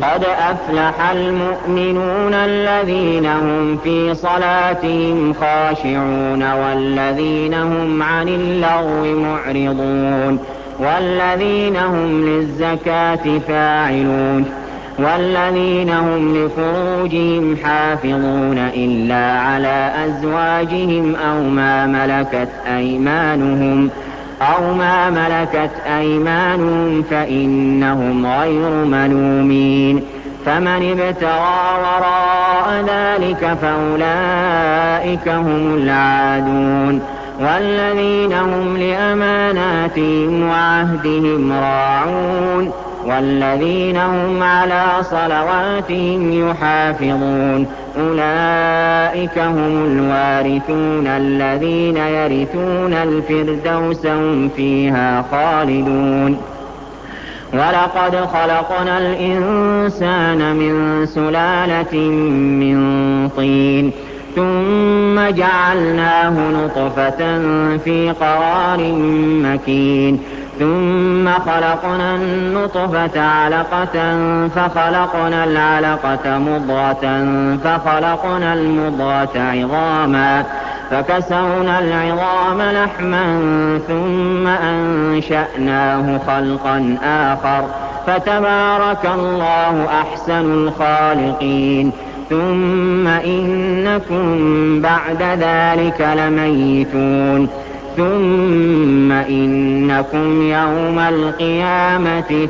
قد أفلح المؤمنون الذين هم في صلاتهم خاشعون والذين هم عن اللغو معرضون والذين هم للزكاة فاعلون والذين هم لفروجهم حافظون إلا على أزواجهم أو ما ملكت أيمانهم فإنهم غير ملومين فمن ابتغى وراء ذلك فأولئك هم العادون والذين هم لأماناتهم وعهدهم راعون والذين هم على صلواتهم يحافظون أولئك هم الوارثون الذين يرثون الفردوس هم فيها خالدون ولقد خلقنا الإنسان من سلالة من طين ثم جعلناه نطفة في قرار مكين ثم خلقنا النطفة علقة فخلقنا العلقة مضغة فخلقنا المضغة عظاما فكسونا العظام لحما ثم أنشأناه خلقا آخر فتبارك الله أحسن الخالقين ثم إنكم بعد ذلك لميتون ثم إنكم يوم القيامة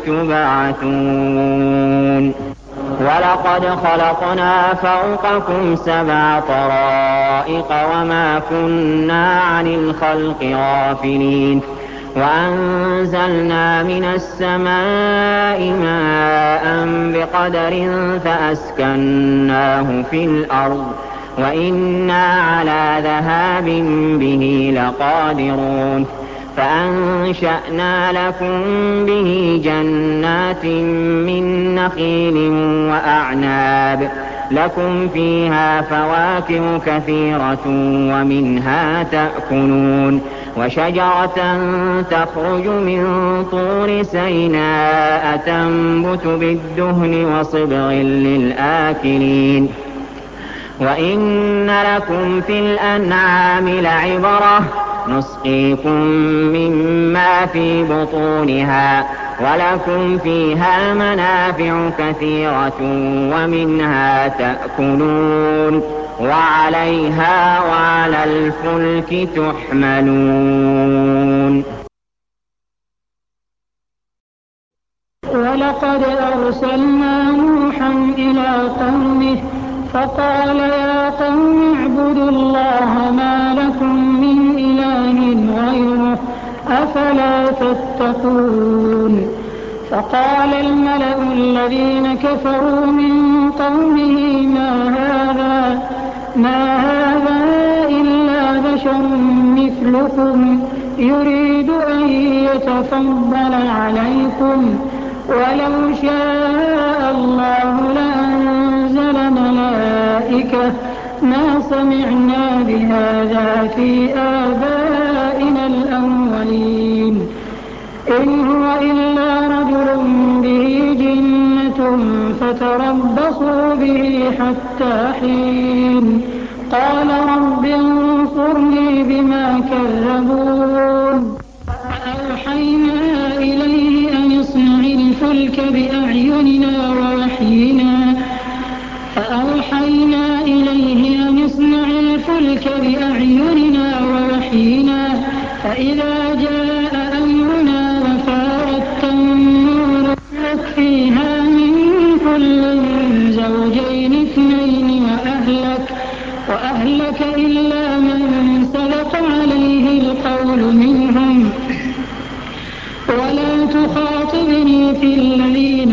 تبعثون ولقد خلقنا فوقكم 7 طرائق وما كنا عن الخلق غافلين وأنزلنا من السماء ماء بقدر فأسكناه في الأرض وإنا على ذهاب به لقادرون فأنشأنا لكم به جنات من نخيل وأعناب لكم فيها فواكه كثيرة ومنها تأكلون وشجرة تخرج من طور سيناء تنبت بالدهن وصبغ للآكلين وإن لكم في الأنعام لعبرة نسقيكم مما في بطونها ولكم فيها منافع كثيرة ومنها تأكلون وعليها وعلى الفلك تحملون ولقد أرسلنا نوحا إلى قومه فقال يا قوم اعبدوا الله ما لكم من إله غيره أفلا تتقون فقال الملأ الذين كفروا من قومه ما هذا إلا بشر مثلكم يريد أن يتفضل عليكم ولو شاء الله لأنزل ملائكة ما سمعنا بهذا في آبائنا الأولين إن هو إلا رجل به جنة فتربصوا به حتى حين قال رب انصرني بما كذبون فأوحينا إليه أن اصنع الفلك بأعيننا ووحينا فإذا جاء أمرنا وفارت النور فيها من كل زوجين 2 وأهلك إلا من سبق عليه القول منهم ولا تخاطبني في الذين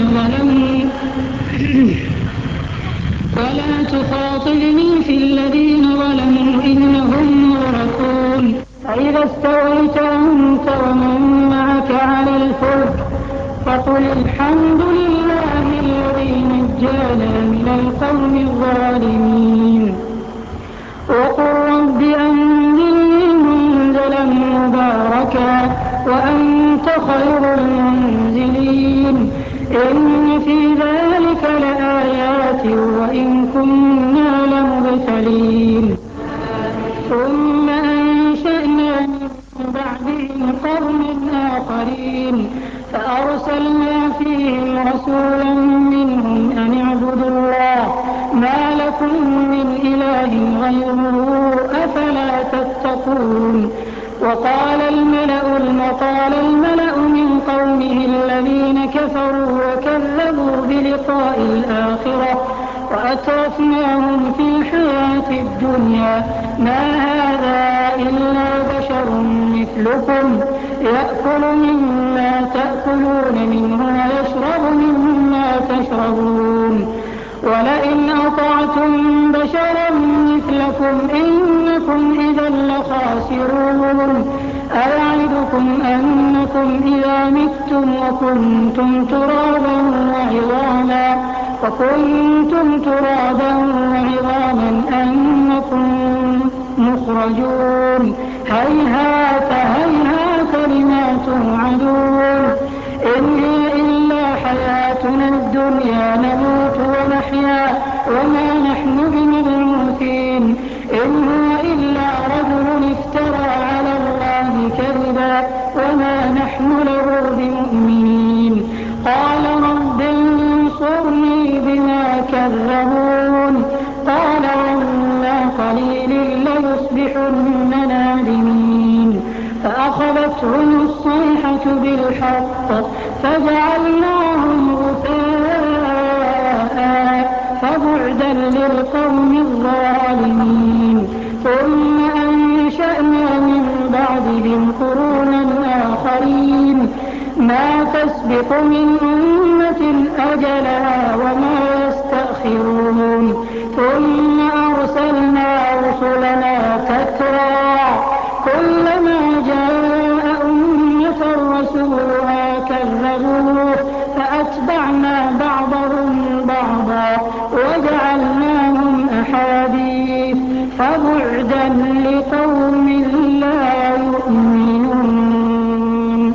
ظلموا إنهم مغرقون فإذا استويت أنت ومن معك على الفلك فقل الحمد لله الذي نجانا من القوم الظالمين وقل رب أنزلني منزلا مباركا وأنت خير المنزلين إن في ذلك المرسلين ثم أنشأنا من بعدهم قرنا آخرين فأرسلنا فيهم رسولا منهم أن اعبدوا الله ما لكم من إله غيره أفلا تتقون. وقال الملأ من قومه الذين كفروا وكذبوا بلقاء الآخرة وأترفناهم في الحياة الدنيا ما هذا إلا بشر مثلكم يأكل مما تأكلون منه ويشرب مما تشربون ولئن أطعتم بشرا مثلكم إنكم إذا لخاسرون. أيعدكم أنكم إذا متم وكنتم ترابا وعظاما أنكم مخرجون. هيهات لما توعدون إن هي إلا حياتنا الدنيا نموت ونحيا وما نحن بمبعوثين إن هو إلا رجل افترى على الله كذبا وما نحن له بمؤمنين. قال رب انصرني بما كذبون قال وما قليل ليصبحن نادمين. فأخذتهم الصيحة بالحق فجعلناهم غثاء فبعدا للقوم الظالمين. ثم أنشأنا من بعدهم قرونا آخرين ما تسبق من أمة أجلها وما يستأخرون. ثم أرسلنا رسلنا تترى كلما جاء أمة رسولها كذبوه فأتبعنا بعضهم بعضا وجعلناهم أحاديث فبعدا لقوم لا يؤمنون.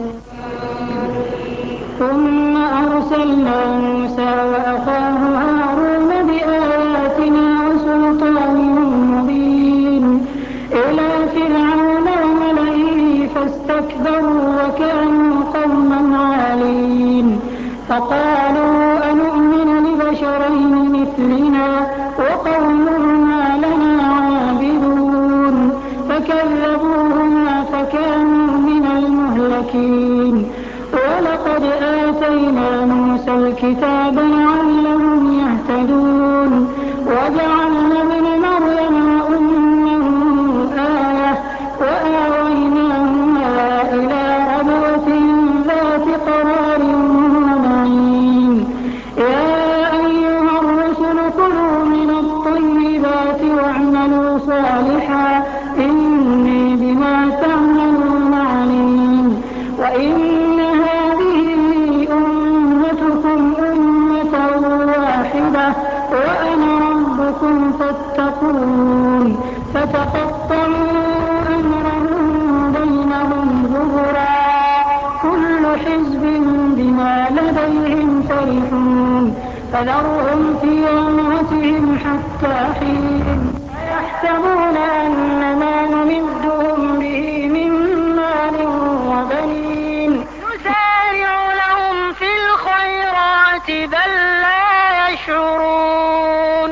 ثم أرسلنا موسى وأخاه هارون بآياتنا وسلطان مبين إلى فرعون وملئه فاستكبروا وكانوا قوما عالين. فقالوا أنؤمن لبشرين مثلنا وقومهما لنا عابدون فكذبوهما فكانوا من المهلكين. ولقد آتينا موسى الكتاب لعلهم يهتدون وجعلنا ابن مريم وأمه آية وآويناهما إلى ربوة ذات قرار ومعين. يا أيها الرسل كلوا من الطيبات واعملوا صالحا إني بما تعملون عليم. وإن هذه أمتكم أمة واحدة وأنا ربكم فاتقون. فتقطعوا أمرهم بينهم زبرا كل حزب بما لديهم فرحون. فذرهم في غمرتهم حتى حين يحسبون أن ما نمدهم به من مال وبنين نسارع لهم في الخيرات بل لا يشعرون.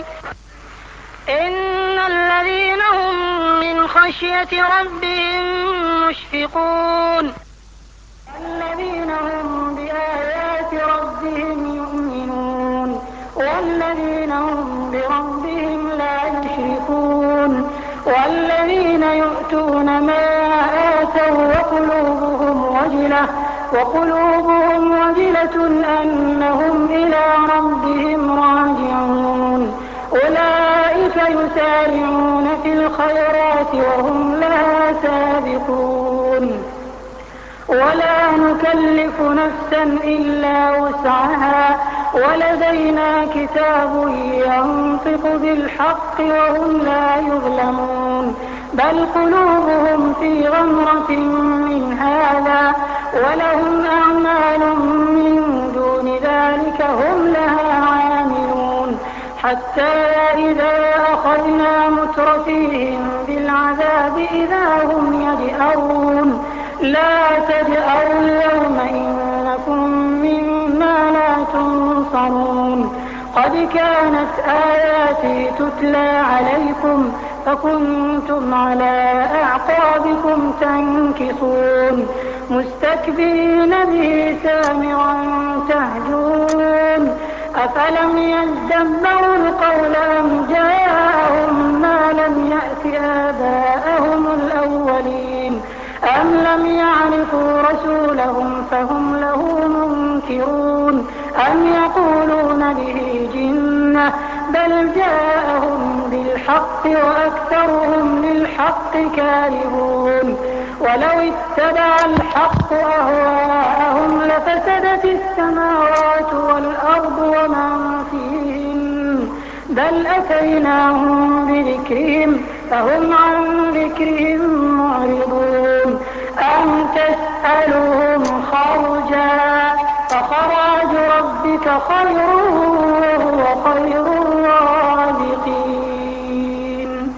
إن الذين هم من خشية ربهم مشفقون الذين هم بآيات ربهم يؤمنون والذين هم بربهم لا يشركون والذين يؤتون ما آتوا وقلوبهم وجلة أنهم إلى ربهم راجعون. أولئك يسارعون في الخيرات وهم لها سابقون. ولا نكلف نفسا إلا وسعها ولدينا كتاب ينطق بالحق وهم لا يظلمون. بل قلوبهم في غمرة من هذا ولهم أعمال من دون ذلك هم لها عاملون. حتى إذا أخذنا مترفيهم بالعذاب إذا هم يجأرون لا تجأروا اليوم إنكم مما لا تنصرون قد كانت آياتي تتلى عليكم فكنتم على أعقابكم تنكصون مستكبرين به سامرا تهجرون أفلم يدبروا القول أم جاءهم ما لم يأت آباءهم الأولين أم لم يعرفوا رسولهم فهم له منكرون أم يقولون به جنة بل جاءهم بالحق وأكثرهم للحق كارهون ولو اتبع الحق أهواءهم لفسدت السماوات والأرض ومن فيهن بل أتيناهم بذكرهم فهم عن ذكرهم معرضون أم تسألهم خرجا فخراج ربك خير وهو خير الرازقين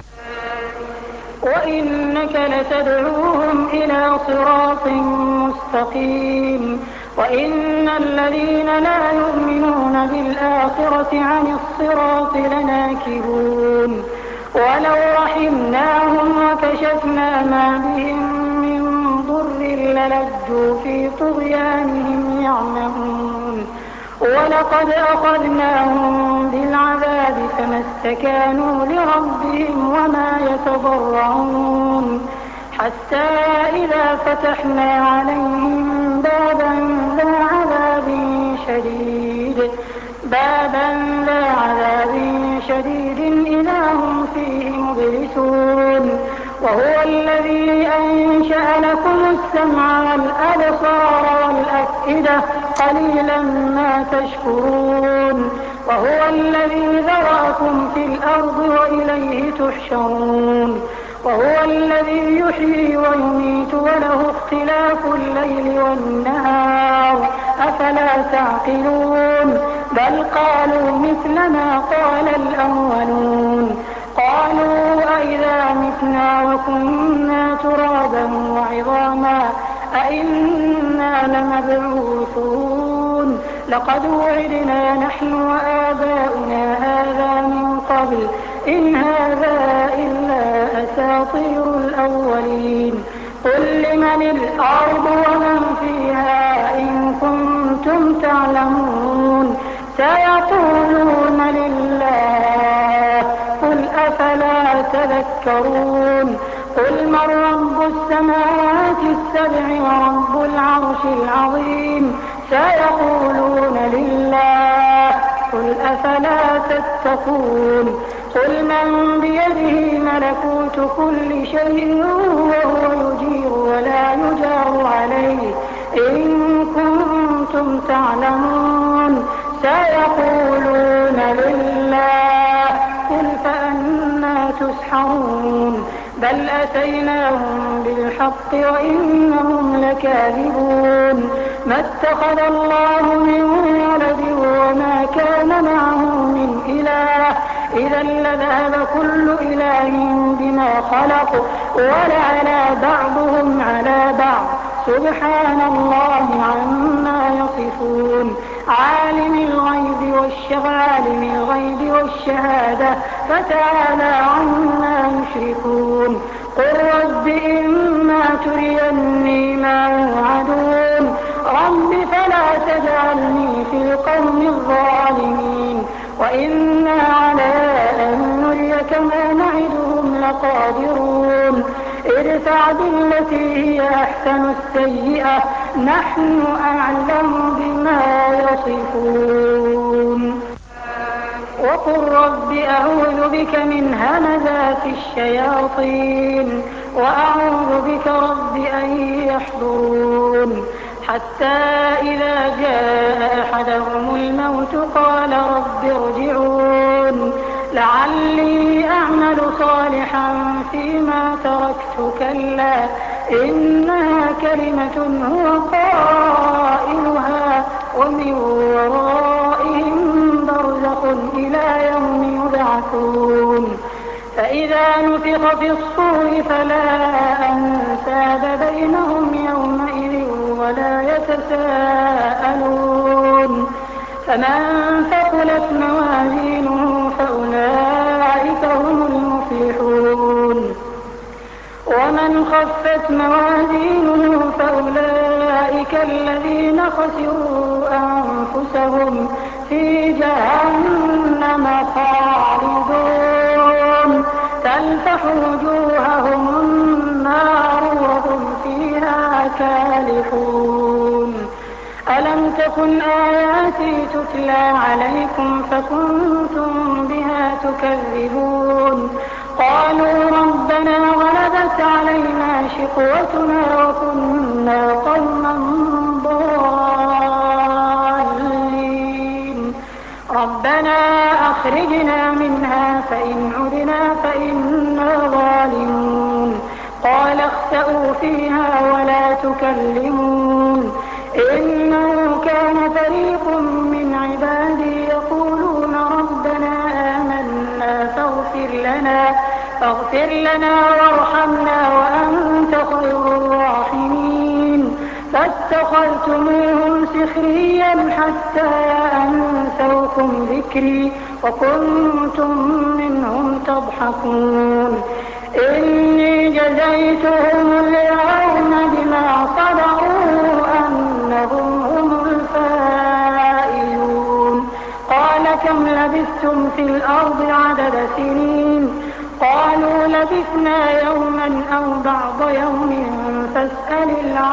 وإنك لتدعوهم إلى صراط مستقيم وإن الذين لا يؤمنون بالآخرة عن الصراط لناكبون ولو رحمناهم وكشفنا ما بهم من ضر للجوا في طغيانهم يعمهون ولقد أخذناهم بالعذاب فما استكانوا لربهم وما يتضرعون حتى إذا فتحنا عليهم بابا ذا عذاب شديد إذا هم فيه مبلسون وهو الذي أنشأ لكم السمع والأبصار والأفئدة قليلا ما تشكرون وهو الذي ذرأكم في الأرض وإليه تحشرون وهو الذي يحيي ويميت وله اختلاف الليل والنهار أفلا تعقلون بل قالوا مثل ما قال الأولون قالوا أئذا متنا وكنا ترابا وعظاما أئنا لمبعوثون لقد وعدنا نحن وآباؤنا هذا من قبل إن هذا إلا أساطير الأولين قل لمن الأرض ومن فيها إن كنتم تعلمون سيقولون لله قل أفلا تذكرون قل من رب السماوات السبع ورب العرش العظيم سيقولون لله قل أفلا تتقون قل من بيده ملكوت كل شيء وهو يجير ولا يجار عليه إن كنتم تعلمون سيقولون لله قل فأنى تسحرون بل أتيناهم بالحق وإنهم لكاذبون ما اتخذ الله من ولد وما كان معه من إله إذا لذهب كل إله بما خلق ولعلى بعضهم على بعض سبحان الله عما يصفون عالم الغيب والشهادة فتعالى عما يشركون قل رب إما تريني ما يوعدون رب فلا تجعلني في القوم الظالمين وإنا على أن نريك ما نعدهم لقادرون ادفع بالتي هي أحسن السيئة نحن أعلم بما يصفون وقل رب أعوذ بك من همزات الشياطين وأعوذ بك رب أن يحضرون حتى إذا جاء أحدهم الموت قال رب ارجعون لعلي أعمل صالحا فيما تركت كلا إنها كلمة هو قائلها ومن ورائهم برزخ إلى يوم يصرخون فإذا نفخ في الصور فلا أنساب بينهم يومئذ ولا يتساءلون فمن ثقلت موازينه فأولئك هم المفلحون ومن خفت موازينه فأولئك الذين خسروا أنفسهم في جهنم خالدون تلفح وجوههم النار وهم فيها كالحون ألم تكن آياتي تتلى عليكم فكنتم بها تكذبون قالوا ربنا غلبت علينا شقوتنا وكنا قوما ضالين ربنا أخرجنا منها فإن عدنا فإنا ظالمون قال اخسئوا فيها ولا تكلمون إنه كان فريق من عبادي يقولون ربنا آمنا فاغفر لنا وارحمنا وأنت خير الراحمين فاتخذتموهم سخريا حتى أنسوكم ذكري وكنتم منهم تضحكون إني جزيتهم اليوم بما صبروا أنهم هم الفائزون قال كم لبثتم في الأرض عدد سنين قالوا لبثنا يوما أو بعض يوم فاسأل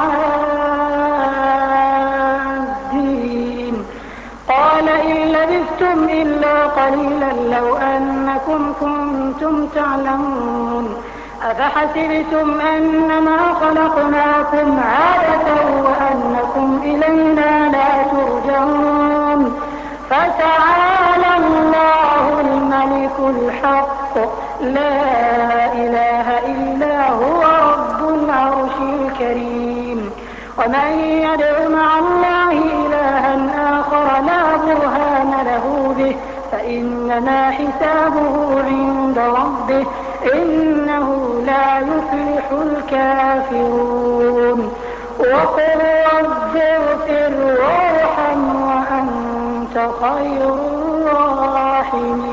العادين قال إن لبثتم إلا قليلا لو أنكم كنتم تعلمون أفحسبتم أنما خلقناكم عادة وأنكم إلينا لا ترجعون فتعالى الله الملك الحق لا إله إلا هو رب العرش الكريم ومن يدع مع الله إلها آخر لا برهان له به فإنما حسابه عند ربه إنه لا يفلح الكافرون وقل رب اغفر وارحم وأنت خير الراحمين